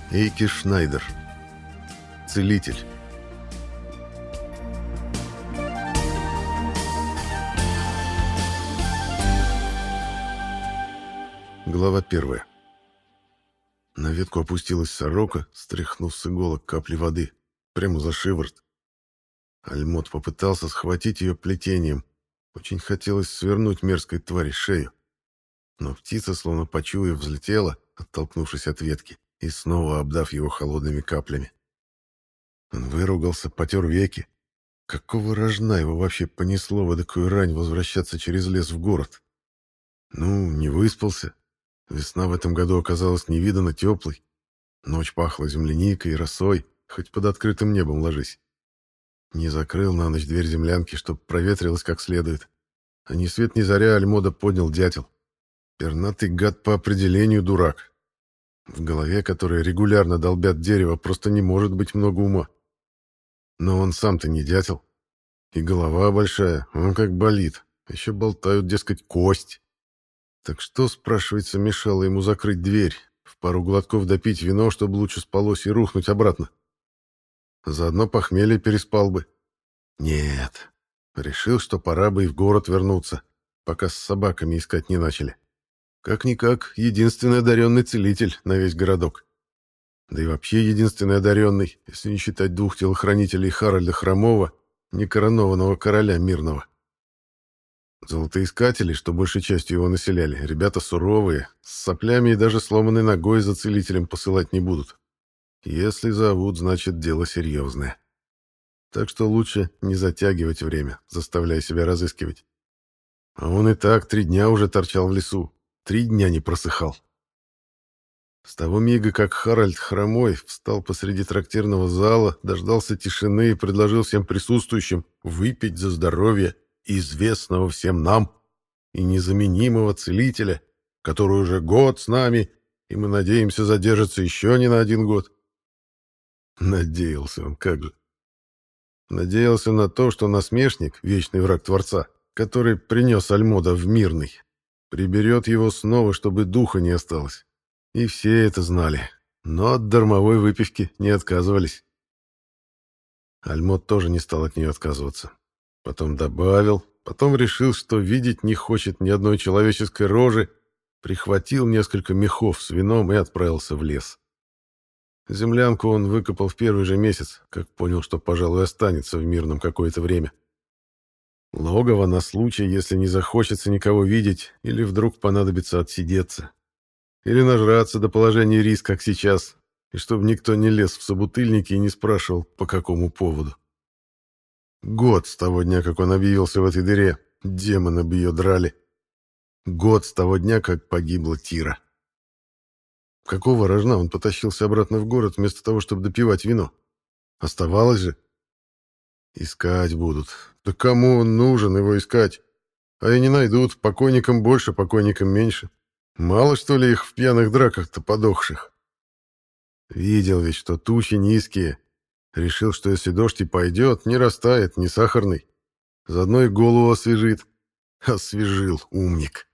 Эйки Шнайдер. Целитель. Глава 1. На ветку опустилась сорока, стряхнув с иголок капли воды, прямо за шиворот. Альмот попытался схватить ее плетением. Очень хотелось свернуть мерзкой твари шею. Но птица, словно почуяв, взлетела, оттолкнувшись от ветки, и снова обдав его холодными каплями. Он выругался, потер веки. Какого рожна его вообще понесло в эдакую рань возвращаться через лес в город? Ну, не выспался. Весна в этом году оказалась невиданно теплой. Ночь пахла земляникой и росой, хоть под открытым небом ложись. Не закрыл на ночь дверь землянки, чтоб проветрилось как следует. А ни свет ни заря Альмода поднял дятел. Пернатый гад по определению дурак. В голове, которая регулярно долбят дерево, просто не может быть много ума. Но он сам-то не дятел. И голова большая, он как болит. Еще болтают, дескать, кость. Так что, спрашивается, мешало ему закрыть дверь, в пару глотков допить вино, чтобы лучше спалось, и рухнуть обратно? Заодно похмелье переспал бы. Нет. Решил, что пора бы и в город вернуться, пока с собаками искать не начали. Как-никак, единственный одаренный целитель на весь городок. Да и вообще единственный одаренный, если не считать двух телохранителей Харальда Хромова, некоронованного короля мирного. Золотоискатели, что большей частью его населяли, ребята суровые, с соплями и даже сломанной ногой за целителем посылать не будут. Если зовут, значит дело серьезное. Так что лучше не затягивать время, заставляя себя разыскивать. А он и так 3 дня уже торчал в лесу, 3 дня не просыхал. С того мига, как Харальд Хромой встал посреди трактирного зала, дождался тишины и предложил всем присутствующим выпить за здоровье известного всем нам и незаменимого целителя, который уже год с нами, и мы надеемся задержаться еще не на 1 год. Надеялся он, как же. Надеялся на то, что насмешник, вечный враг Творца, который принес Альмода в Мирный, приберет его снова, чтобы духа не осталось. И все это знали, но от дармовой выпивки не отказывались. Альмод тоже не стал от нее отказываться. Потом добавил, потом решил, что видеть не хочет ни одной человеческой рожи, прихватил несколько мехов с вином и отправился в лес. Землянку он выкопал в первый же месяц, как понял, что, пожалуй, останется в Мирном какое-то время. Логово на случай, если не захочется никого видеть или вдруг понадобится отсидеться. Или нажраться до положения рис, как сейчас, и чтобы никто не лез в собутыльники и не спрашивал, по какому поводу. Год с того дня, как он объявился в этой дыре, демоны бы ее драли. Год с того дня, как погибла Тира. Какого рожна он потащился обратно в город вместо того, чтобы допивать вино? Оставалось же. Искать будут. Да кому он нужен, его искать? А и не найдут, покойникам больше, покойникам меньше. Мало, что ли, их в пьяных драках-то подохших? Видел ведь, что тучи низкие. Решил, что если дождь и пойдет, не растает, не сахарный. Заодно и голову освежит. Освежил, умник.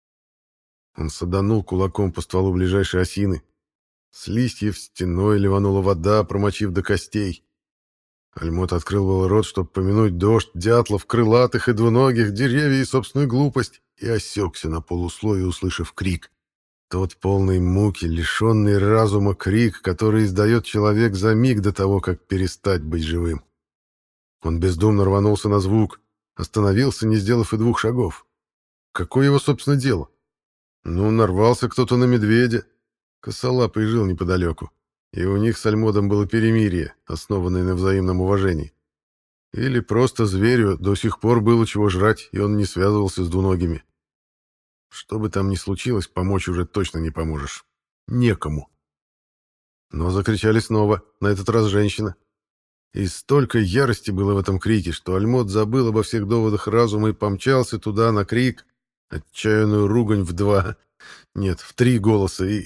Он саданул кулаком по стволу ближайшей осины. С листьев стеной ливанула вода, промочив до костей. Альмот открыл был рот, чтобы помянуть дождь, дятлов, крылатых и двуногих, деревья и собственную глупость, и осекся на полусловие, услышав крик. Тот полный муки, лишенный разума крик, который издает человек за миг до того, как перестать быть живым. Он бездумно рванулся на звук, остановился, не сделав и 2 шагов. Какое его, собственно, дело? Ну, нарвался кто-то на медведя. Косолапый жил неподалеку, и у них с Альмодом было перемирие, основанное на взаимном уважении. Или просто зверю до сих пор было чего жрать, и он не связывался с двуногими. Что бы там ни случилось, помочь уже точно не поможешь. Некому. Но закричали снова, на этот раз женщина. И столько ярости было в этом крике, что Альмот забыл обо всех доводах разума и помчался туда на крик, отчаянную ругань в 2, нет, в 3 голоса и...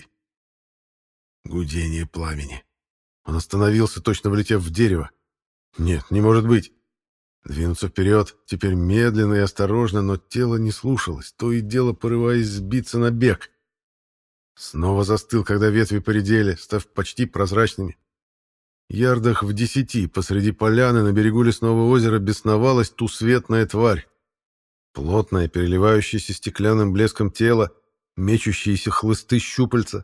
Гудение пламени. Он остановился, точно влетев в дерево. Нет, не может быть. Двинуться вперед, теперь медленно и осторожно, но тело не слушалось, то и дело порываясь сбиться на бег. Снова застыл, когда ветви поредели, став почти прозрачными. Ярдах в 10 посреди поляны на берегу лесного озера бесновалась тусветная тварь. Плотное, переливающееся стеклянным блеском тело, мечущиеся хлысты щупальца.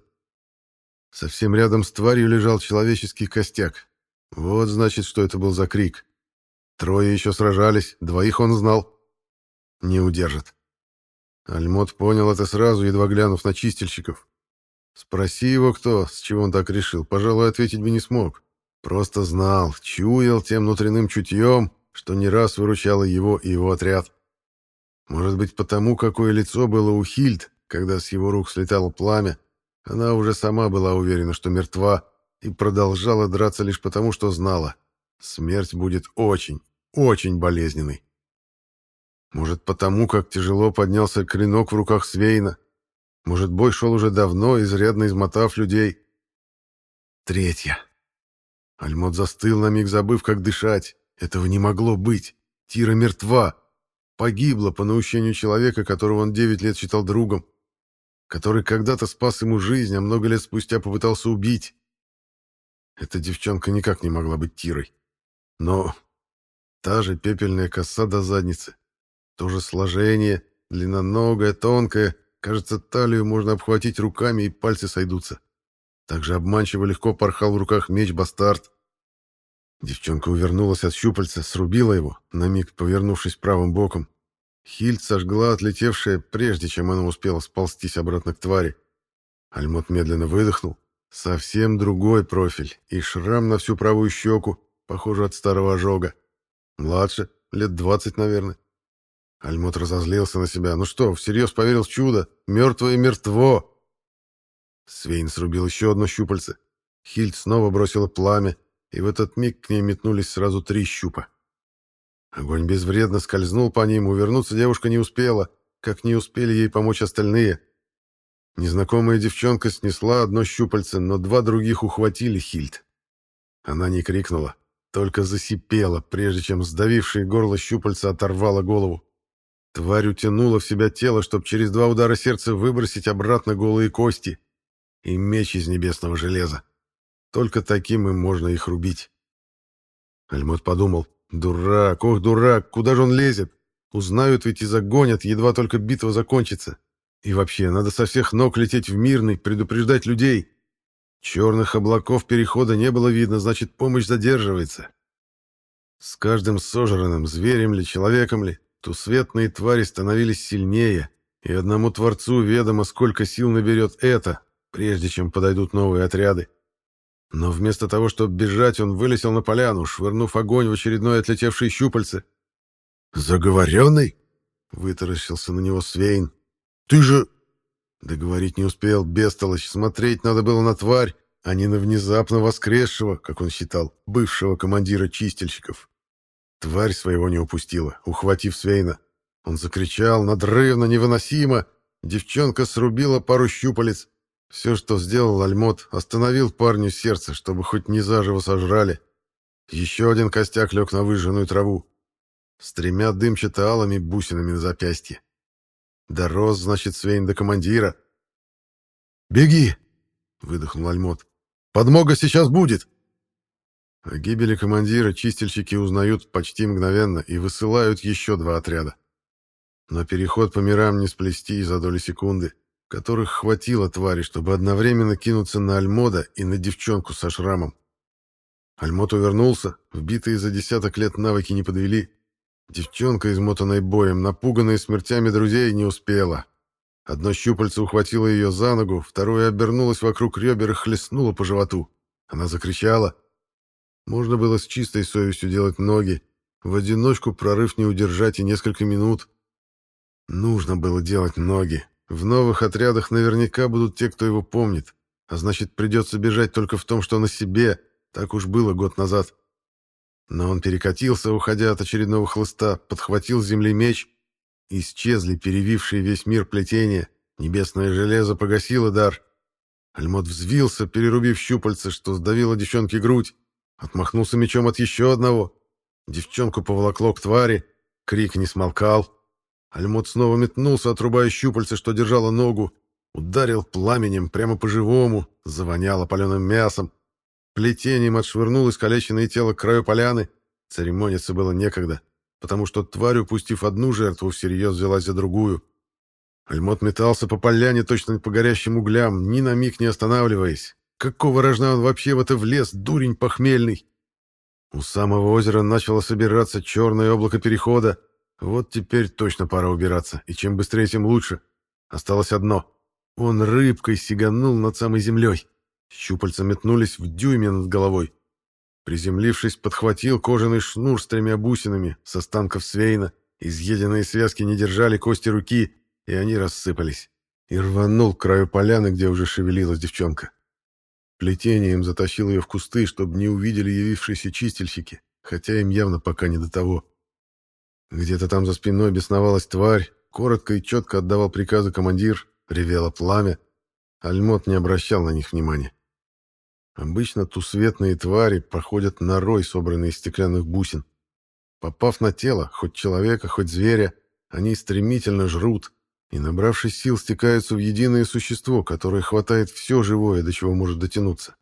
Совсем рядом с тварью лежал человеческий костяк. Вот значит, что это был за крик. Трое еще сражались, двоих он знал. Не удержат. Альмот понял это сразу, едва глянув на чистильщиков. Спроси его кто, с чего он так решил, пожалуй, ответить бы не смог. Просто знал, чуял тем внутренним чутьем, что не раз выручало его и его отряд. Может быть, потому, какое лицо было у Хильд, когда с его рук слетало пламя, она уже сама была уверена, что мертва, и продолжала драться лишь потому, что знала. Смерть будет очень, очень болезненной. Может, потому, как тяжело поднялся клинок в руках Свейна. Может, бой шел уже давно, изрядно измотав людей. Третья. Альмот застыл на миг, забыв, как дышать. Этого не могло быть. Тира мертва. Погибла по наущению человека, которого он 9 лет считал другом, который когда-то спас ему жизнь, а много лет спустя попытался убить. Эта девчонка никак не могла быть Тирой. Но та же пепельная коса до задницы, то же сложение, длинноногая, тонкая, кажется, талию можно обхватить руками и пальцы сойдутся. Также обманчиво легко порхал в руках меч-бастард. Девчонка увернулась от щупальца, срубила его, на миг повернувшись правым боком. Хильд сожгла отлетевшее, прежде чем она успела сползтись обратно к твари. Альмот медленно выдохнул. Совсем другой профиль и шрам на всю правую щеку, похоже, от старого ожога. Младше, лет 20, наверное. Альмот разозлился на себя. Ну что, всерьез поверил в чудо? Мертвое мертво! Свейн срубил еще одно щупальце. Хильд снова бросила пламя, и в этот миг к ней метнулись сразу 3 щупа. Огонь безвредно скользнул по ним, увернуться девушка не успела, как не успели ей помочь остальные. Незнакомая девчонка снесла одно щупальце, но 2 других ухватили Хильд. Она не крикнула, только засипела, прежде чем сдавившее горло щупальца оторвало голову. Тварь утянула в себя тело, чтобы через 2 удара сердца выбросить обратно голые кости. И меч из небесного железа. Только таким им можно их рубить. Альмот подумал, дурак, ох, дурак, куда же он лезет? Узнают ведь и загонят, едва только битва закончится. И вообще, надо со всех ног лететь в Мирный, предупреждать людей. Черных облаков перехода не было видно, значит, помощь задерживается. С каждым сожранным, зверем ли, человеком ли, тусветные твари становились сильнее, и одному Творцу ведомо, сколько сил наберет это, прежде чем подойдут новые отряды. Но вместо того, чтобы бежать, он вылетел на поляну, швырнув огонь в очередное отлетевшее щупальце. «Заговоренный?» — вытаращился на него Свейн. «Ты же...» Договорить не успел, бестолочь. Смотреть надо было на тварь, а не на внезапно воскресшего, как он считал, бывшего командира чистильщиков. Тварь своего не упустила, ухватив Свейна. Он закричал надрывно, невыносимо. Девчонка срубила пару щупалец. Все, что сделал Альмот, остановил парню сердце, чтобы хоть не заживо сожрали. Еще один костяк лег на выжженную траву. С 3 дымчато-алыми бусинами на запястье. Дорос, значит, Свейн до командира. «Беги!» — выдохнул Альмот. «Подмога сейчас будет!» О гибели командира чистильщики узнают почти мгновенно и высылают еще 2 отряда. Но переход по мирам не сплести за доли секунды, которых хватило твари, чтобы одновременно кинуться на Альмода и на девчонку со шрамом. Альмот увернулся, вбитые за десяток лет навыки не подвели. Девчонка, измотанная боем, напуганная смертями друзей, не успела. Одно щупальце ухватило ее за ногу, второе обернулось вокруг ребер и хлестнуло по животу. Она закричала. Можно было с чистой совестью делать ноги. В одиночку прорыв не удержать и несколько минут. Нужно было делать ноги. В новых отрядах наверняка будут те, кто его помнит. А значит, придется бежать только в том, что на себе. Так уж было год назад. Но он перекатился, уходя от очередного хлыста, подхватил с земли меч. Исчезли перевившие весь мир плетения. Небесное железо погасило дар. Альмот взвился, перерубив щупальце, что сдавило девчонке грудь. Отмахнулся мечом от еще одного. Девчонку поволокло к твари. Крик не смолкал. Альмот снова метнулся, отрубая щупальце, что держало ногу. Ударил пламенем прямо по-живому, завоняло паленым мясом. Плетением отшвырнул искалеченное тело к краю поляны. Церемониться было некогда, потому что тварь, упустив одну жертву, всерьез взялась за другую. Альмот метался по поляне, точно по горящим углям, ни на миг не останавливаясь. Какого рожна он вообще в это влез, дурень похмельный? У самого озера начало собираться черное облако перехода. Вот теперь точно пора убираться, и чем быстрее, тем лучше. Осталось одно. Он рыбкой сиганул над самой землей. Щупальца метнулись в дюйме над головой. Приземлившись, подхватил кожаный шнур с 3 бусинами с останков Свейна. Изъеденные связки не держали кости руки, и они рассыпались. И рванул к краю поляны, где уже шевелилась девчонка. Плетением затащил ее в кусты, чтобы не увидели явившиеся чистильщики, хотя им явно пока не до того. Где-то там за спиной бесновалась тварь, коротко и четко отдавал приказы командир, ревело пламя. Альмот не обращал на них внимания. Обычно тусветные твари походят на рой, собранный из стеклянных бусин. Попав на тело, хоть человека, хоть зверя, они стремительно жрут и, набравшись сил, стекаются в единое существо, которое хватает все живое, до чего может дотянуться.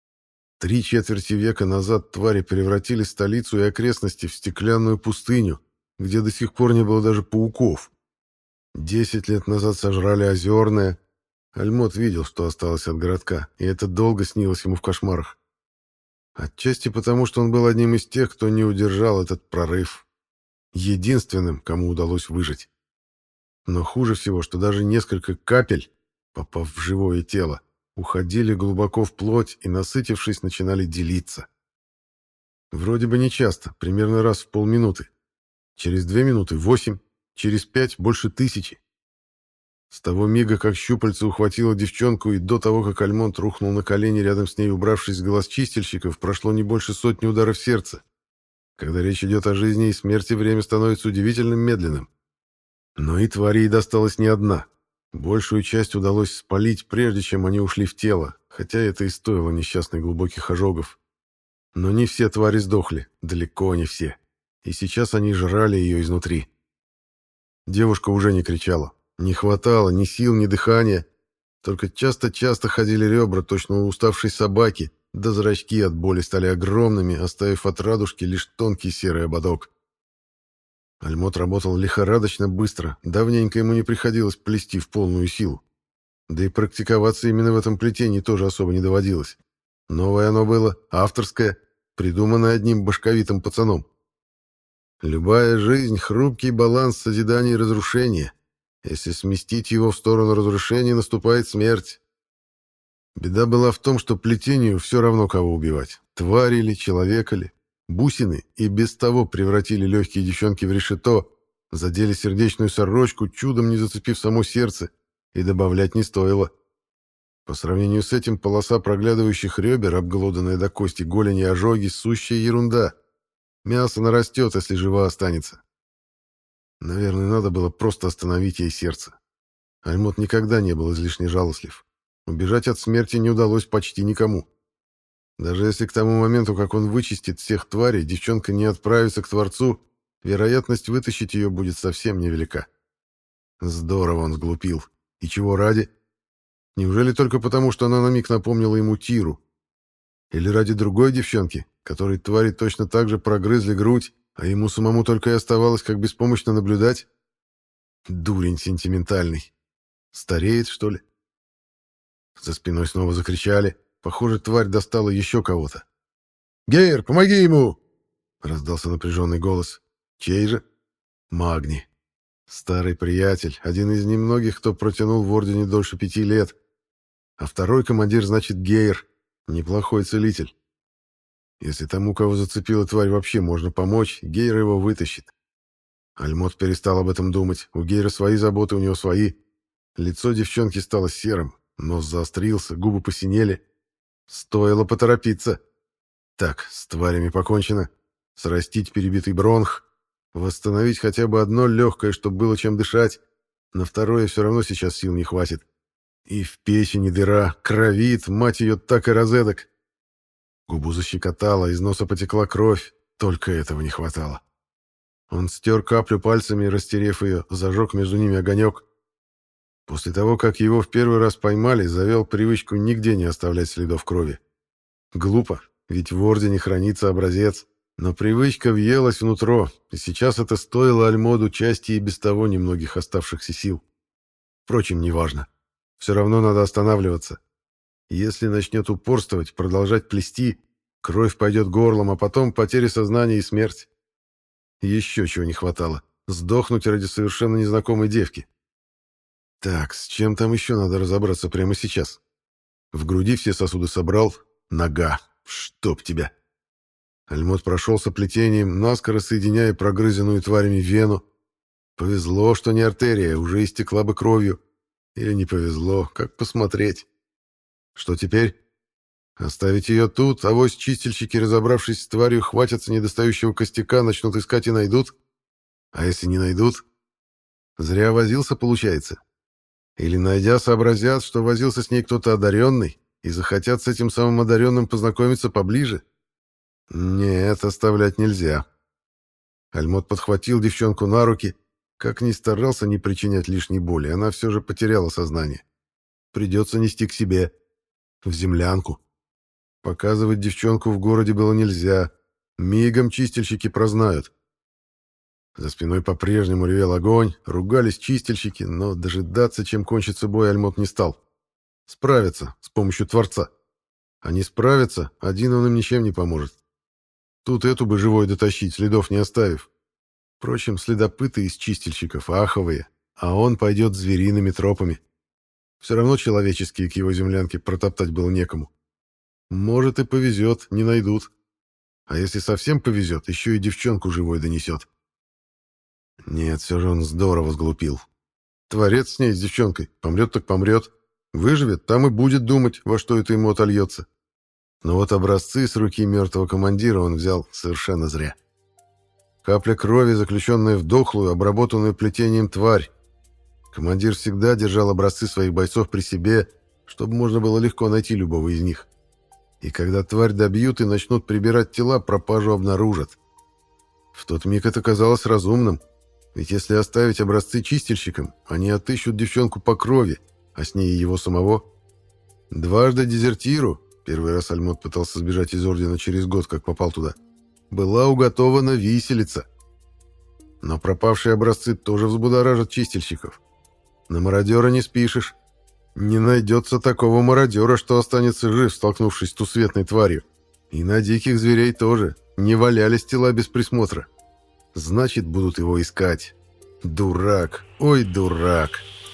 3/4 века назад твари превратили столицу и окрестности в стеклянную пустыню, где до сих пор не было даже пауков. 10 лет назад сожрали Озерное. Альмот видел, что осталось от городка, и это долго снилось ему в кошмарах. Отчасти потому, что он был одним из тех, кто не удержал этот прорыв. Единственным, кому удалось выжить. Но хуже всего, что даже несколько капель, попав в живое тело, уходили глубоко в плоть и, насытившись, начинали делиться. Вроде бы не часто, примерно раз в полминуты. Через 2 минуты — 8, через 5 — больше 1000. С того мига, как щупальце ухватило девчонку, и до того, как Альмонт рухнул на колени рядом с ней, убравшись с глаз чистильщиков, прошло не больше 100 ударов сердца. Когда речь идет о жизни и смерти, время становится удивительно медленным. Но и тварей досталась не одна. Большую часть удалось спалить, прежде чем они ушли в тело, хотя это и стоило несчастных глубоких ожогов. Но не все твари сдохли, далеко не все. И сейчас они жрали ее изнутри. Девушка уже не кричала. Не хватало ни сил, ни дыхания. Только часто-часто ходили ребра, точно у уставшей собаки, да зрачки от боли стали огромными, оставив от радужки лишь тонкий серый ободок. Альмот работал лихорадочно быстро, давненько ему не приходилось плести в полную силу. Да и практиковаться именно в этом плетении тоже особо не доводилось. Новое оно было, авторское, придуманное одним башковитым пацаном. Любая жизнь — хрупкий баланс созидания и разрушения. Если сместить его в сторону разрушения, наступает смерть. Беда была в том, что плетению все равно, кого убивать. Твари ли, человека ли. Бусины и без того превратили легкие девчонки в решето, задели сердечную сорочку, чудом не зацепив само сердце, и добавлять не стоило. По сравнению с этим полоса проглядывающих ребер, обглоданная до кости голени и ожоги, сущая ерунда. Мясо нарастет, если жива останется. Наверное, надо было просто остановить ей сердце. Альмот никогда не был излишне жалостлив. Убежать от смерти не удалось почти никому. Даже если к тому моменту, как он вычистит всех тварей, девчонка не отправится к Творцу, вероятность вытащить ее будет совсем невелика. Здорово он сглупил. И чего ради? Неужели только потому, что она на миг напомнила ему Тиру? Или ради другой девчонки, которой твари точно так же прогрызли грудь, а ему самому только и оставалось, как беспомощно наблюдать? Дурень сентиментальный. Стареет, что ли? За спиной снова закричали. Похоже, тварь достала еще кого-то. «Гейр, помоги ему!» — раздался напряженный голос. «Чей же?» «Магни. Старый приятель, один из немногих, кто протянул в Ордене дольше 5 лет. А второй командир, значит, Гейр. Неплохой целитель. Если тому, кого зацепила тварь, вообще можно помочь, Гейр его вытащит. Альмот перестал об этом думать. У Гейра свои заботы, у него свои. Лицо девчонки стало серым, нос заострился, губы посинели. Стоило поторопиться. Так, с тварями покончено. Срастить перебитый бронх. Восстановить хотя бы одно легкое, чтобы было чем дышать. На второе все равно сейчас сил не хватит. И в печени дыра, кровит, мать ее, так и розеток. Губу защекотало, из носа потекла кровь. Только этого не хватало. Он стер каплю пальцами, растерев ее, зажег между ними огонек. После того, как его в первый раз поймали, завел привычку нигде не оставлять следов крови. Глупо, ведь в Ордене хранится образец. Но привычка въелась внутрь, и сейчас это стоило Альмоду части и без того немногих оставшихся сил. Впрочем, неважно. Все равно надо останавливаться. Если начнет упорствовать, продолжать плести, кровь пойдет горлом, а потом потеря сознания и смерть. Еще чего не хватало. Сдохнуть ради совершенно незнакомой девки. Так, с чем там еще надо разобраться прямо сейчас? В груди все сосуды собрал. Нога. Чтоб тебя. Альмот прошелся плетением, наскоро соединяя прогрызенную тварями вену. Повезло, что не артерия, уже истекла бы кровью. Или не повезло, как посмотреть. Что теперь? Оставить ее тут, авось чистильщики, разобравшись с тварью, хватятся недостающего костяка, начнут искать и найдут? А если не найдут? Зря возился, получается. Или, найдя, сообразят, что возился с ней кто-то одаренный, и захотят с этим самым одаренным познакомиться поближе? Нет, оставлять нельзя. Альмот подхватил девчонку на руки. Как ни старался не причинять лишней боли, она все же потеряла сознание. Придется нести к себе. В землянку. Показывать девчонку в городе было нельзя. Мигом чистильщики прознают. За спиной по-прежнему ревел огонь, ругались чистильщики, но дожидаться, чем кончится бой, Альмот не стал. Справятся с помощью Творца. Они справятся, один он им ничем не поможет. Тут эту бы живой дотащить, следов не оставив. Впрочем, следопыты из чистильщиков аховые, а он пойдет звериными тропами. Все равно человеческие к его землянке протоптать было некому. Может, и повезет, не найдут. А если совсем повезет, еще и девчонку живой донесет. Нет, все же он здорово сглупил. Творец с ней, с девчонкой, помрет так помрет. Выживет, там и будет думать, во что это ему отольется. Но вот образцы с руки мертвого командира он взял совершенно зря. Капля крови, заключенная в дохлую, обработанную плетением тварь. Командир всегда держал образцы своих бойцов при себе, чтобы можно было легко найти любого из них. И когда тварь добьют и начнут прибирать тела, пропажу обнаружат. В тот миг это казалось разумным, ведь если оставить образцы чистильщикам, они отыщут девчонку по крови, а с ней и его самого. Дважды дезертиру, первый раз Альмот пытался сбежать из Ордена через год, как попал туда, была уготована виселица. Но пропавшие образцы тоже взбудоражат чистильщиков. На мародера не спишешь. Не найдется такого мародера, что останется жив, столкнувшись с тусветной тварью. И на диких зверей тоже. Не валялись тела без присмотра. Значит, будут его искать. Дурак. Ой, дурак.